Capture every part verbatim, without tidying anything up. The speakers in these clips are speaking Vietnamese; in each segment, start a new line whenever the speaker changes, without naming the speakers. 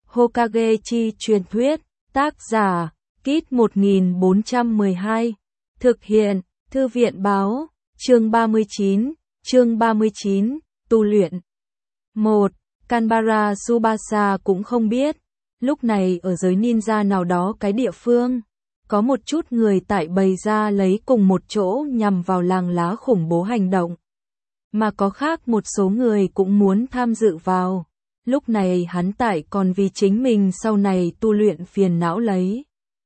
Hokage chi truyền thuyết, tác giả, Kit một nghìn bốn trăm mười hai, thực hiện, Thư viện báo, chương ba mươi chín, chương ba mươi chín, tu luyện. một. Kanbara Tsubasa cũng không biết, lúc này ở giới ninja nào đó cái địa phương, có một chút người tại bày ra lấy cùng một chỗ nhằm vào làng lá khủng bố hành động. Mà có khác một số người cũng muốn tham dự vào. Lúc này hắn tại còn vì chính mình sau này tu luyện phiền não lấy.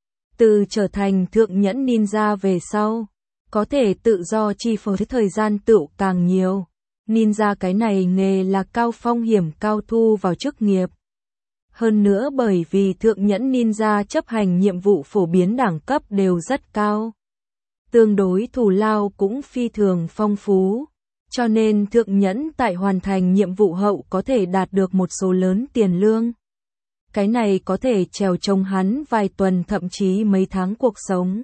Từ trở thành thượng nhẫn ninja về sau, có thể tự do chi phối thời gian tựu càng nhiều. Ninja cái này nghề là cao phong hiểm cao thu vào chức nghiệp. Hơn nữa bởi vì thượng nhẫn ninja chấp hành nhiệm vụ phổ biến đẳng cấp đều rất cao. Tương đối thù lao cũng phi thường phong phú. Cho nên thượng nhẫn tại hoàn thành nhiệm vụ hậu có thể đạt được một số lớn tiền lương. Cái này có thể trèo trông hắn vài tuần thậm chí mấy tháng cuộc sống.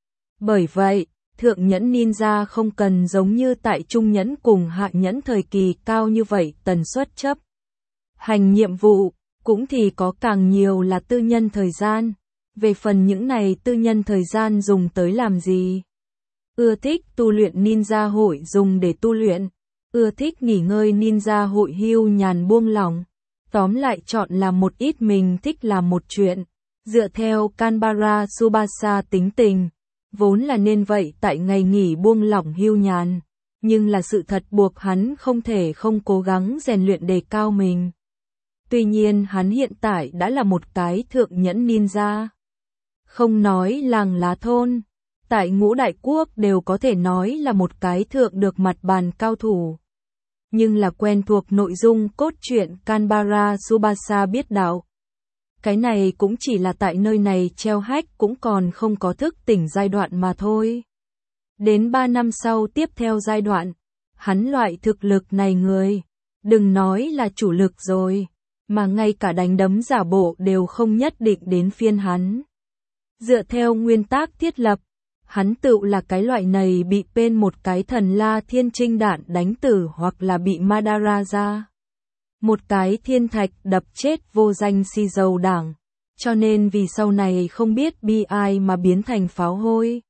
Bởi vậy, thượng nhẫn ninja không cần giống như tại trung nhẫn cùng hạ nhẫn thời kỳ cao như vậy tần suất chấp hành nhiệm vụ, cũng thì có càng nhiều là tư nhân thời gian. Về phần những này tư nhân thời gian dùng tới làm gì? Ưa thích tu luyện ninja hội dùng để tu luyện, ưa thích nghỉ ngơi ninja hội hưu nhàn buông lỏng. Tóm lại chọn làm một ít mình thích làm một chuyện. Dựa theo Kanbara Tsubasa tính tình, vốn là nên vậy tại ngày nghỉ buông lỏng hưu nhàn, nhưng là sự thật buộc hắn không thể không cố gắng rèn luyện đề cao mình. Tuy nhiên hắn hiện tại đã là một cái thượng nhẫn ninja. Không nói làng lá thôn, tại ngũ đại quốc đều có thể nói là một cái thượng được mặt bàn cao thủ. Nhưng là quen thuộc nội dung cốt truyện Kanbara Tsubasa biết đạo. Cái này cũng chỉ là tại nơi này treo hách cũng còn không có thức tỉnh giai đoạn mà thôi. Đến ba năm sau tiếp theo giai đoạn, hắn loại thực lực này người, đừng nói là chủ lực rồi, mà ngay cả đánh đấm giả bộ đều không nhất định đến phiên hắn. Dựa theo nguyên tắc thiết lập, hắn tự là cái loại này bị bên một cái thần la thiên trinh đạn đánh tử hoặc là bị Madaraja, một cái thiên thạch đập chết vô danh si dầu đảng, cho nên vì sau này không biết bi ai mà biến thành pháo hôi.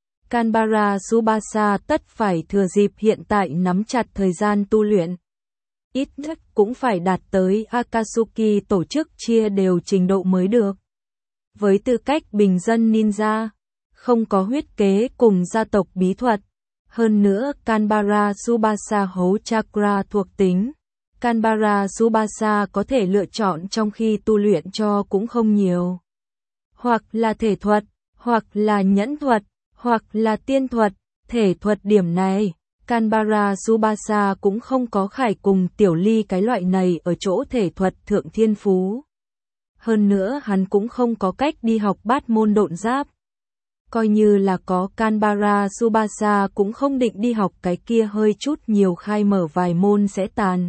Kanbara Tsubasa tất phải thừa dịp hiện tại nắm chặt thời gian tu luyện. Ít nhất cũng phải đạt tới Akatsuki tổ chức chia đều trình độ mới được. Với tư cách bình dân ninja, không có huyết kế cùng gia tộc bí thuật. Hơn nữa Kanbara Tsubasa hấu chakra thuộc tính. Kanbara Tsubasa có thể lựa chọn trong khi tu luyện cho cũng không nhiều. Hoặc là thể thuật, hoặc là nhẫn thuật, hoặc là tiên thuật. Thể thuật điểm này, Kanbara Tsubasa cũng không có khải cùng Tiểu Ly cái loại này ở chỗ thể thuật thượng thiên phú. Hơn nữa hắn cũng không có cách đi học bát môn độn giáp. Coi như là có Kanbara Tsubasa cũng không định đi học cái kia hơi chút nhiều khai mở vài môn sẽ tàn.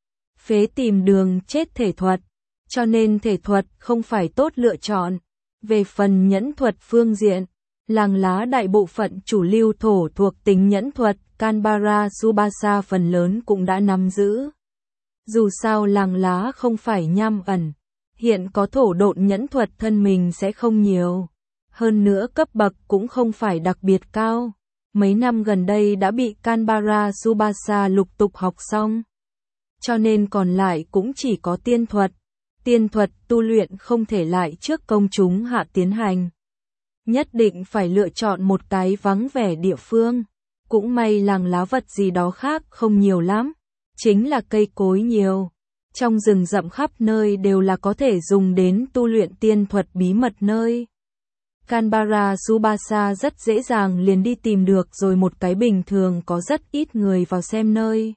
Phế tìm đường chết thể thuật, cho nên thể thuật không phải tốt lựa chọn. Về phần nhẫn thuật phương diện, làng lá đại bộ phận chủ lưu thổ thuộc tính nhẫn thuật, Kanbara Tsubasa phần lớn cũng đã nắm giữ. Dù sao làng lá không phải nham ẩn, hiện có thổ độn nhẫn thuật thân mình sẽ không nhiều. Hơn nữa cấp bậc cũng không phải đặc biệt cao. Mấy năm gần đây đã bị Kanbara Tsubasa lục tục học xong. Cho nên còn lại cũng chỉ có tiên thuật. Tiên thuật tu luyện không thể lại trước công chúng hạ tiến hành. Nhất định phải lựa chọn một cái vắng vẻ địa phương. Cũng may làng lá vật gì đó khác không nhiều lắm. Chính là cây cối nhiều. Trong rừng rậm khắp nơi đều là có thể dùng đến tu luyện tiên thuật bí mật nơi. Kanbara Tsubasa rất dễ dàng liền đi tìm được rồi một cái bình thường có rất ít người vào xem nơi.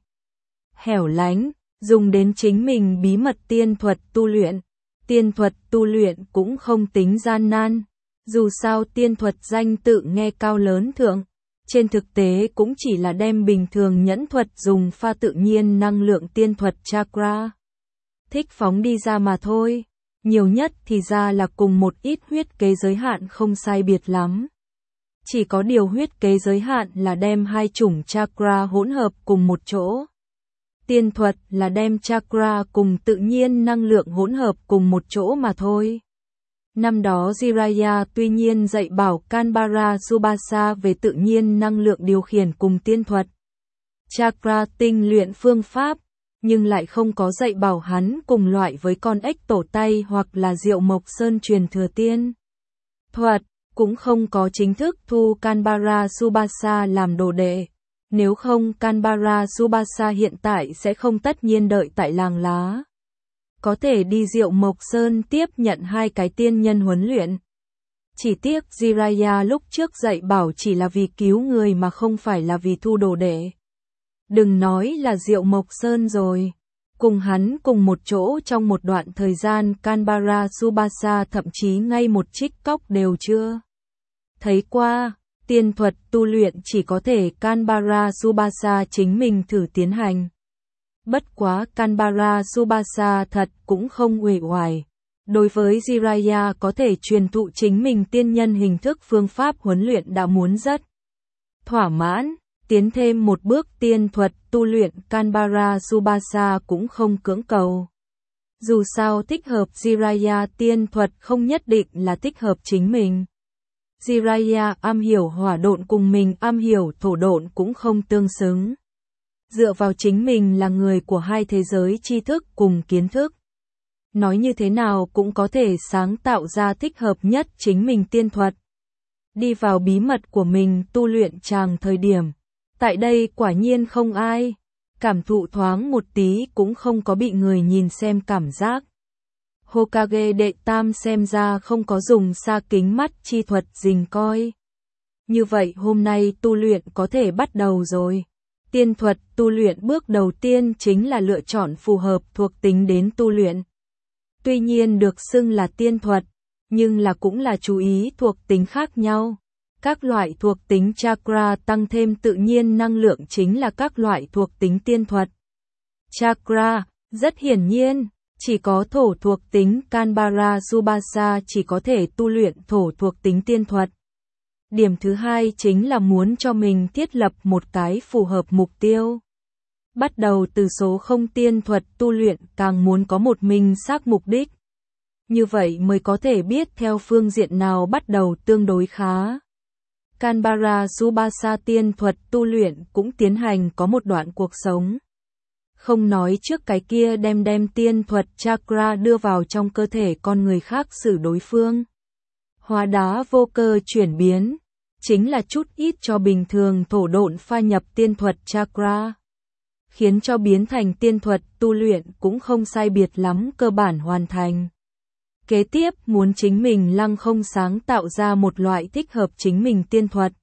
Hẻo lánh, dùng đến chính mình bí mật tiên thuật tu luyện. Tiên thuật tu luyện cũng không tính gian nan. Dù sao tiên thuật danh tự nghe cao lớn thượng. Trên thực tế cũng chỉ là đem bình thường nhẫn thuật dùng pha tự nhiên năng lượng tiên thuật chakra. Thích phóng đi ra mà thôi. Nhiều nhất thì ra là cùng một ít huyết kế giới hạn không sai biệt lắm. Chỉ có điều huyết kế giới hạn là đem hai chủng chakra hỗn hợp cùng một chỗ. Tiên thuật là đem chakra cùng tự nhiên năng lượng hỗn hợp cùng một chỗ mà thôi. Năm đó Jiraiya tuy nhiên dạy bảo Kanbara Subasa về tự nhiên năng lượng điều khiển cùng tiên thuật, chakra tinh luyện phương pháp, nhưng lại không có dạy bảo hắn cùng loại với con ếch tổ tay hoặc là Diệu Mộc Sơn truyền thừa tiên thuật, cũng không có chính thức thu Kanbara Subasa làm đồ đệ. Nếu không Kanbara Subasa hiện tại sẽ không tất nhiên đợi tại làng lá. Có thể đi Diệu Mộc Sơn tiếp nhận hai cái tiên nhân huấn luyện. Chỉ tiếc Jiraiya lúc trước dạy bảo chỉ là vì cứu người mà không phải là vì thu đồ đệ. Đừng nói là Diệu Mộc Sơn rồi. Cùng hắn cùng một chỗ trong một đoạn thời gian Kanbara Subasa thậm chí ngay một trích cóc đều chưa thấy qua. Tiên thuật tu luyện chỉ có thể Kanbara Subasa chính mình thử tiến hành. Bất quá Kanbara Subasa thật cũng không uể oải. Đối với Jiraiya có thể truyền thụ chính mình tiên nhân hình thức phương pháp huấn luyện đã muốn rất thỏa mãn. Tiến thêm một bước tiên thuật tu luyện Kanbara Subasa cũng không cưỡng cầu. Dù sao thích hợp Jiraiya tiên thuật không nhất định là thích hợp chính mình. Jiraiya am hiểu hỏa độn cùng mình am hiểu thổ độn cũng không tương xứng. Dựa vào chính mình là người của hai thế giới tri thức cùng kiến thức. Nói như thế nào cũng có thể sáng tạo ra thích hợp nhất chính mình tiên thuật. Đi vào bí mật của mình tu luyện tràng thời điểm. Tại đây quả nhiên không ai. Cảm thụ thoáng một tí cũng không có bị người nhìn xem cảm giác. Hokage đệ tam xem ra không có dùng xa kính mắt chi thuật rình coi. Như vậy hôm nay tu luyện có thể bắt đầu rồi. Tiên thuật tu luyện bước đầu tiên chính là lựa chọn phù hợp thuộc tính đến tu luyện. Tuy nhiên được xưng là tiên thuật, nhưng là cũng là chú ý thuộc tính khác nhau. Các loại thuộc tính chakra tăng thêm tự nhiên năng lượng chính là các loại thuộc tính tiên thuật. Chakra, rất hiển nhiên, chỉ có thổ thuộc tính Kanbara Subasa chỉ có thể tu luyện thổ thuộc tính tiên thuật. Điểm thứ hai chính là muốn cho mình thiết lập một cái phù hợp mục tiêu. Bắt đầu từ số không tiên thuật tu luyện càng muốn có một mình xác mục đích. Như vậy mới có thể biết theo phương diện nào bắt đầu tương đối khá. Kanbara Subasa tiên thuật tu luyện cũng tiến hành có một đoạn cuộc sống. Không nói trước cái kia đem đem tiên thuật chakra đưa vào trong cơ thể con người khác xử đối phương. Hóa đá vô cơ chuyển biến, chính là chút ít cho bình thường thổ độn pha nhập tiên thuật chakra. Khiến cho biến thành tiên thuật tu luyện cũng không sai biệt lắm cơ bản hoàn thành. Kế tiếp muốn chính mình lăng không sáng tạo ra một loại thích hợp chính mình tiên thuật.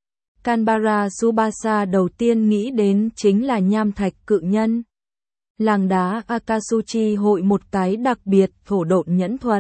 Kanbara Subasa đầu tiên nghĩ đến chính là nham thạch cự nhân. Làng đá Akatsuchi hội một cái đặc biệt thổ độn nhẫn thuật.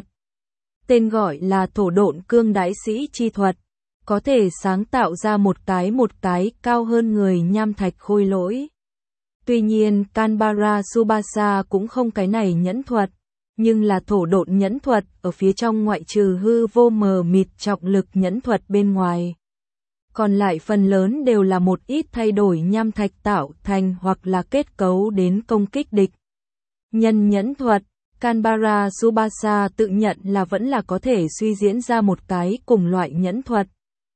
Tên gọi là thổ độn cương đãi sĩ chi thuật. Có thể sáng tạo ra một cái một cái cao hơn người nham thạch khôi lỗi. Tuy nhiên Kanbara Subasa cũng không cái này nhẫn thuật. Nhưng là thổ độn nhẫn thuật ở phía trong ngoại trừ hư vô mờ mịt trọng lực nhẫn thuật bên ngoài. Còn lại phần lớn đều là một ít thay đổi nham thạch tạo thành hoặc là kết cấu đến công kích địch. Nhân nhẫn thuật, Kanbara Subasa tự nhận là vẫn là có thể suy diễn ra một cái cùng loại nhẫn thuật.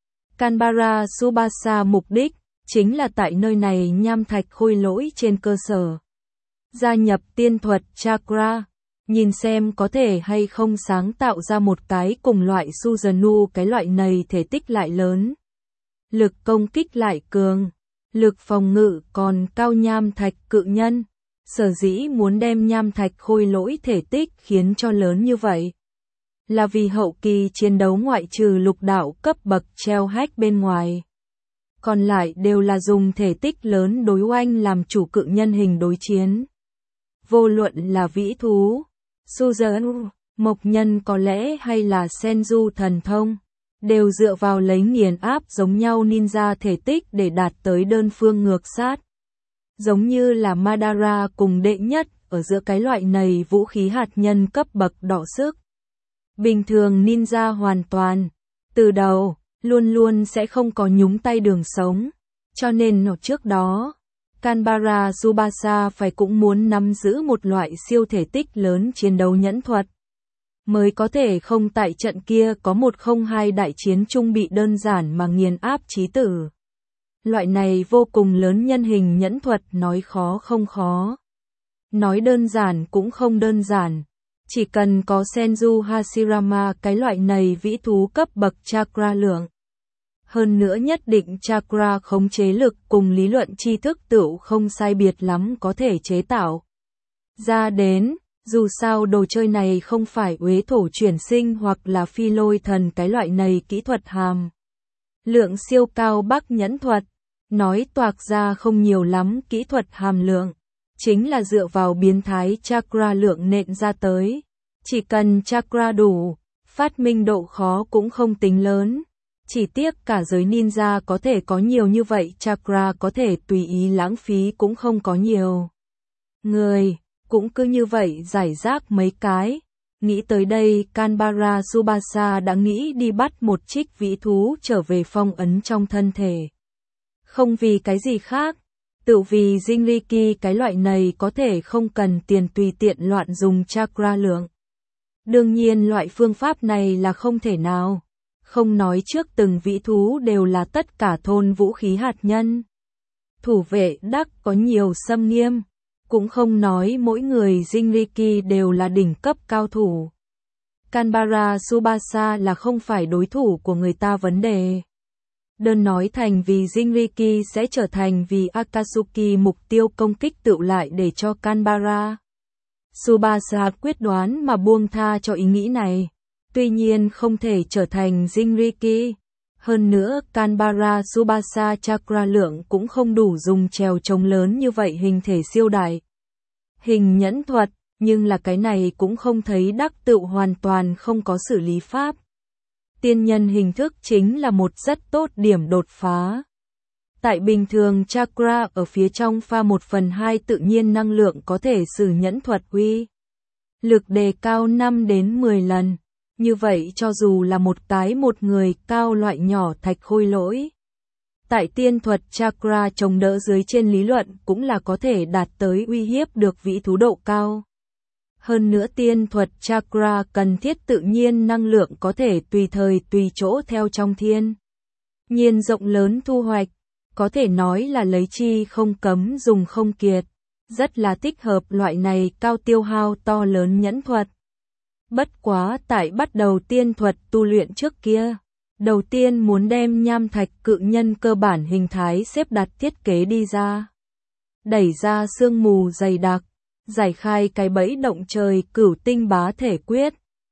Kanbara Subasa mục đích chính là tại nơi này nham thạch khôi lỗi trên cơ sở. Gia nhập tiên thuật chakra. Nhìn xem có thể hay không sáng tạo ra một cái cùng loại Susanoo cái loại này thể tích lại lớn. Lực công kích lại cường. Lực phòng ngự còn cao nham thạch cự nhân. Sở dĩ muốn đem nham thạch khôi lỗi thể tích khiến cho lớn như vậy. Là vì hậu kỳ chiến đấu ngoại trừ lục đạo cấp bậc treo hách bên ngoài. Còn lại đều là dùng thể tích lớn đối oanh làm chủ cự nhân hình đối chiến. Vô luận là vĩ thú. Susanoo, mộc nhân có lẽ hay là Senju thần thông, đều dựa vào lấy nghiền áp giống nhau ninja thể tích để đạt tới đơn phương ngược sát. Giống như là Madara cùng đệ nhất ở giữa cái loại này vũ khí hạt nhân cấp bậc đỏ sức. Bình thường ninja hoàn toàn, từ đầu, luôn luôn sẽ không có nhúng tay đường sống, cho nên ở trước đó, Canberra Tsubasa phải cũng muốn nắm giữ một loại siêu thể tích lớn chiến đấu nhẫn thuật. Mới có thể không tại trận kia có một không hai đại chiến trung bị đơn giản mà nghiền áp chí tử. Loại này vô cùng lớn nhân hình nhẫn thuật nói khó không khó. Nói đơn giản cũng không đơn giản. Chỉ cần có Senju Hashirama cái loại này vĩ thú cấp bậc chakra lượng. Hơn nữa nhất định chakra khống chế lực cùng lý luận tri thức tựu không sai biệt lắm có thể chế tạo ra đến. Dù sao đồ chơi này không phải uế thổ chuyển sinh hoặc là phi lôi thần cái loại này kỹ thuật hàm. Lượng siêu cao bắc nhẫn thuật. Nói toạc ra không nhiều lắm kỹ thuật hàm lượng. Chính là dựa vào biến thái chakra lượng nện ra tới. Chỉ cần chakra đủ, phát minh độ khó cũng không tính lớn. Chỉ tiếc cả giới ninja có thể có nhiều như vậy chakra có thể tùy ý lãng phí cũng không có nhiều. Người, cũng cứ như vậy giải rác mấy cái. Nghĩ tới đây Canberra Tsubasa đã nghĩ đi bắt một trích vĩ thú trở về phong ấn trong thân thể. Không vì cái gì khác. Tự vì Jinriki cái loại này có thể không cần tiền tùy tiện loạn dùng chakra lượng. Đương nhiên loại phương pháp này là không thể nào. Không nói trước từng vĩ thú đều là tất cả thôn vũ khí hạt nhân. Thủ vệ đắc có nhiều xâm nghiêm. Cũng không nói mỗi người Jinriki đều là đỉnh cấp cao thủ. Canberra Tsubasa là không phải đối thủ của người ta vấn đề. Đơn nói thành vì Jinriki sẽ trở thành vì Akatsuki mục tiêu công kích tựu lại để cho Canberra Tsubasa quyết đoán mà buông tha cho ý nghĩ này. Tuy nhiên không thể trở thành Jinriki. Hơn nữa Canberra Tsubasa chakra lượng cũng không đủ dùng trèo trống lớn như vậy hình thể siêu đại. Hình nhẫn thuật, nhưng là cái này cũng không thấy đắc tựu hoàn toàn không có xử lý pháp. Tiên nhân hình thức chính là một rất tốt điểm đột phá. Tại bình thường chakra ở phía trong pha một phần hai tự nhiên năng lượng có thể sử nhẫn thuật uy lực đề cao năm đến mười lần. Như vậy cho dù là một cái một người cao loại nhỏ thạch khôi lỗi. Tại tiên thuật chakra chống đỡ dưới trên lý luận cũng là có thể đạt tới uy hiếp được vĩ thú độ cao. Hơn nữa tiên thuật chakra cần thiết tự nhiên năng lượng có thể tùy thời tùy chỗ theo trong thiên nhiên rộng lớn thu hoạch. Có thể nói là lấy chi không cấm dùng không kiệt. Rất là thích hợp loại này cao tiêu hao to lớn nhẫn thuật. Bất quá tại bắt đầu tiên thuật tu luyện trước kia. Đầu tiên muốn đem nham thạch cự nhân cơ bản hình thái xếp đặt thiết kế đi ra. Đẩy ra sương mù dày đặc. Giải khai cái bẫy động trời cửu tinh bá thể quyết.